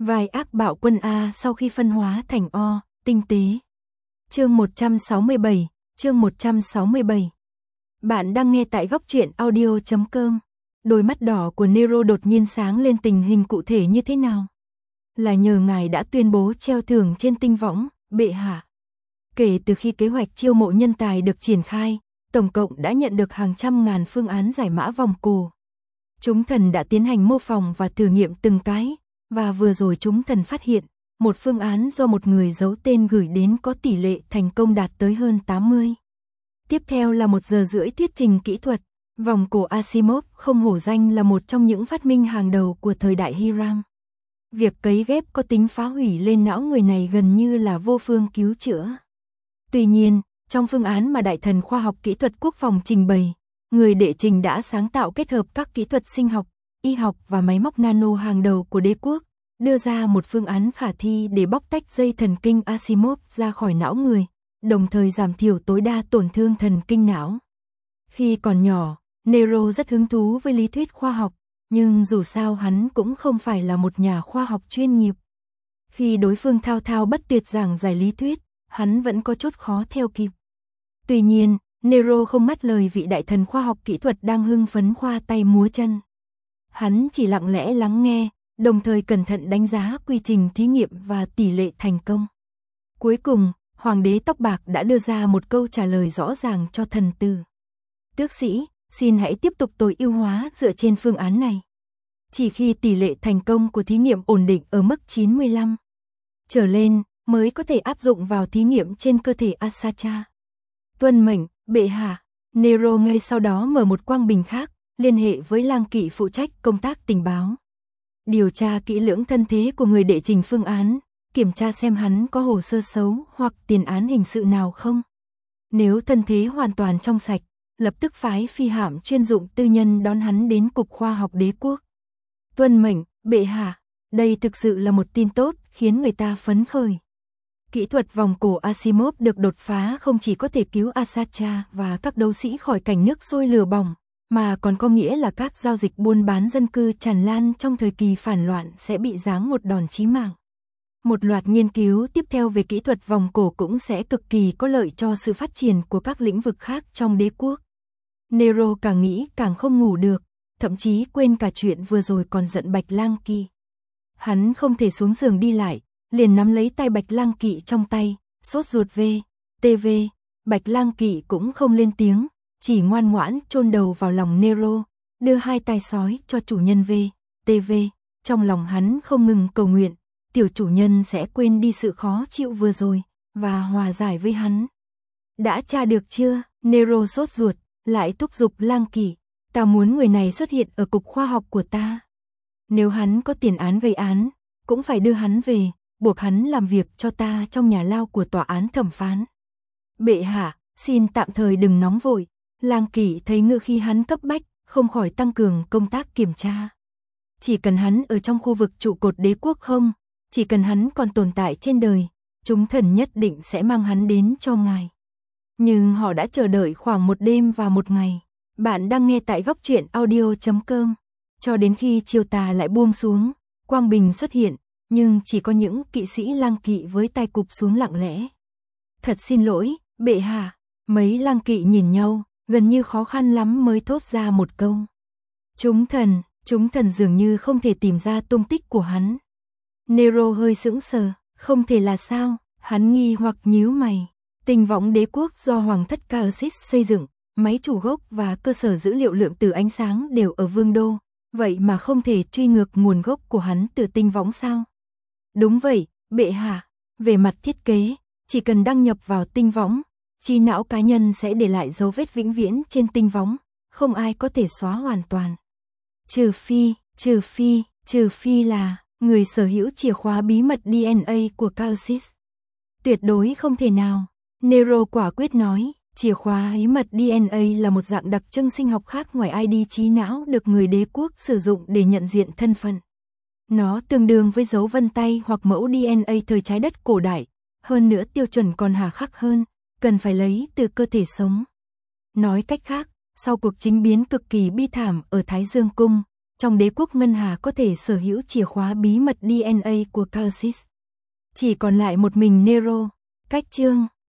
Vai ác bạo quân A sau khi phân hóa thành O, tinh tế. Chương 167, chương 167. Bạn đang nghe tại góc truyện audio.com. Đôi mắt đỏ của Nero đột nhiên sáng lên, tình hình cụ thể như thế nào? Là nhờ ngài đã tuyên bố treo thưởng trên tinh võng, bệ hạ. Kể từ khi kế hoạch chiêu mộ nhân tài được triển khai, tổng cộng đã nhận được hàng trăm ngàn phương án giải mã vòng cổ. Chúng thần đã tiến hành mô phỏng và thử nghiệm từng cái, và vừa rồi chúng thần phát hiện, một phương án do một người giấu tên gửi đến có tỷ lệ thành công đạt tới hơn 80. Tiếp theo là 1 giờ rưỡi thuyết trình kỹ thuật. Vòng cổ Asimov không hổ danh là một trong những phát minh hàng đầu của thời đại Hiram. Việc cấy ghép có tính phá hủy lên não người này gần như là vô phương cứu chữa. Tuy nhiên, trong phương án mà Đại thần khoa học kỹ thuật quốc phòng trình bày, người đệ trình đã sáng tạo kết hợp các kỹ thuật sinh học, y học và máy móc nano hàng đầu của đế quốc, đưa ra một phương án khả thi để bóc tách dây thần kinh Asimov ra khỏi não người, đồng thời giảm thiểu tối đa tổn thương thần kinh não. Khi còn nhỏ, Nero rất hứng thú với lý thuyết khoa học, nhưng dù sao hắn cũng không phải là một nhà khoa học chuyên nghiệp. Khi đối phương thao thao bất tuyệt giảng giải lý thuyết, hắn vẫn có chút khó theo kịp. Tuy nhiên, Nero không ngắt lời vị đại thần khoa học kỹ thuật đang hưng phấn khoa tay múa chân. Hắn chỉ lặng lẽ lắng nghe, đồng thời cẩn thận đánh giá quy trình thí nghiệm và tỷ lệ thành công. Cuối cùng, Hoàng đế tóc bạc đã đưa ra một câu trả lời rõ ràng cho thần tử. Tước sĩ, xin hãy tiếp tục tối ưu hóa dựa trên phương án này. Chỉ khi tỷ lệ thành công của thí nghiệm ổn định ở mức 95 trở lên, mới có thể áp dụng vào thí nghiệm trên cơ thể Asacha. Tuân mệnh, bệ hạ. Nero ngay sau đó mở một quang bình khác, liên hệ với lang kỵ phụ trách công tác tình báo. Điều tra kỹ lưỡng thân thế của người đệ trình phương án, kiểm tra xem hắn có hồ sơ xấu hoặc tiền án hình sự nào không. Nếu thân thế hoàn toàn trong sạch, lập tức phái phi hạm chuyên dụng tư nhân đón hắn đến Cục Khoa học Đế quốc. Tuân mệnh, bệ hạ. Đây thực sự là một tin tốt, khiến người ta phấn khởi. Kỹ thuật vòng cổ Asimov được đột phá không chỉ có thể cứu Asacha và các đấu sĩ khỏi cảnh nước sôi lửa bỏng, mà còn có nghĩa là các giao dịch buôn bán dân cư tràn lan trong thời kỳ phản loạn sẽ bị giáng một đòn chí mạng. Một loạt nghiên cứu tiếp theo về kỹ thuật vòng cổ cũng sẽ cực kỳ có lợi cho sự phát triển của các lĩnh vực khác trong đế quốc. Nero càng nghĩ càng không ngủ được, thậm chí quên cả chuyện vừa rồi còn giận Bạch Lang Kỵ. Hắn không thể xuống giường đi lại, liền nắm lấy tay Bạch Lang Kỵ trong tay, sốt ruột TV. Bạch Lang Kỵ cũng không lên tiếng, chỉ ngoan ngoãn chôn đầu vào lòng Nero, đưa hai tay sói cho chủ nhân TV. Trong lòng hắn không ngừng cầu nguyện, tiểu chủ nhân sẽ quên đi sự khó chịu vừa rồi, và hòa giải với hắn. Đã tra được chưa? Nero sốt ruột, lại thúc giục Lang Kỵ. Ta muốn người này xuất hiện ở cục khoa học của ta. Nếu hắn có tiền án gây án, cũng phải đưa hắn về, buộc hắn làm việc cho ta trong nhà lao của tòa án thẩm phán. Bệ hạ, xin tạm thời đừng nóng vội. Lang Kỵ thấy ngữ khí hắn cấp bách, không khỏi tăng cường công tác kiểm tra. Chỉ cần hắn ở trong khu vực trụ cột đế quốc không, chỉ cần hắn còn tồn tại trên đời, chúng thần nhất định sẽ mang hắn đến cho ngài. Nhưng họ đã chờ đợi khoảng 1 đêm và 1 ngày. Bạn đang nghe tại góc truyện audio.com. Cho đến khi chiều tà lại buông xuống, quang bình xuất hiện, nhưng chỉ có những kỵ sĩ Lang Kỵ với tay cụp xuống lặng lẽ. Thật xin lỗi, bệ hạ. Mấy Lang Kỵ nhìn nhau, gần như khó khăn lắm mới thốt ra một câu. Chúng thần dường như không thể tìm ra tung tích của hắn. Nero hơi sững sờ, không thể là sao? Hắn nghi hoặc nhíu mày. Tinh võng đế quốc do Hoàng thất Kaosis xây dựng, máy chủ gốc và cơ sở dữ liệu lượng tử ánh sáng đều ở Vương đô, vậy mà không thể truy ngược nguồn gốc của hắn từ tinh võng sao? Đúng vậy, bệ hạ. Về mặt thiết kế, chỉ cần đăng nhập vào tinh võng, trí não cá nhân sẽ để lại dấu vết vĩnh viễn trên tinh võng, không ai có thể xóa hoàn toàn. Trừ phi là người sở hữu chìa khóa bí mật DNA của Kaosis. Tuyệt đối không thể nào. Nero quả quyết nói, chìa khóa bí mật DNA là một dạng đặc trưng sinh học khác ngoài ID trí não được người đế quốc sử dụng để nhận diện thân phận. Nó tương đương với dấu vân tay hoặc mẫu DNA thời trái đất cổ đại, hơn nữa tiêu chuẩn còn hà khắc hơn, cần phải lấy từ cơ thể sống. Nói cách khác, sau cuộc chính biến cực kỳ bi thảm ở Thái Dương Cung, trong đế quốc Ngân Hà có thể sở hữu chìa khóa bí mật DNA của Khaleesi. Chỉ còn lại một mình Nero. Cách chương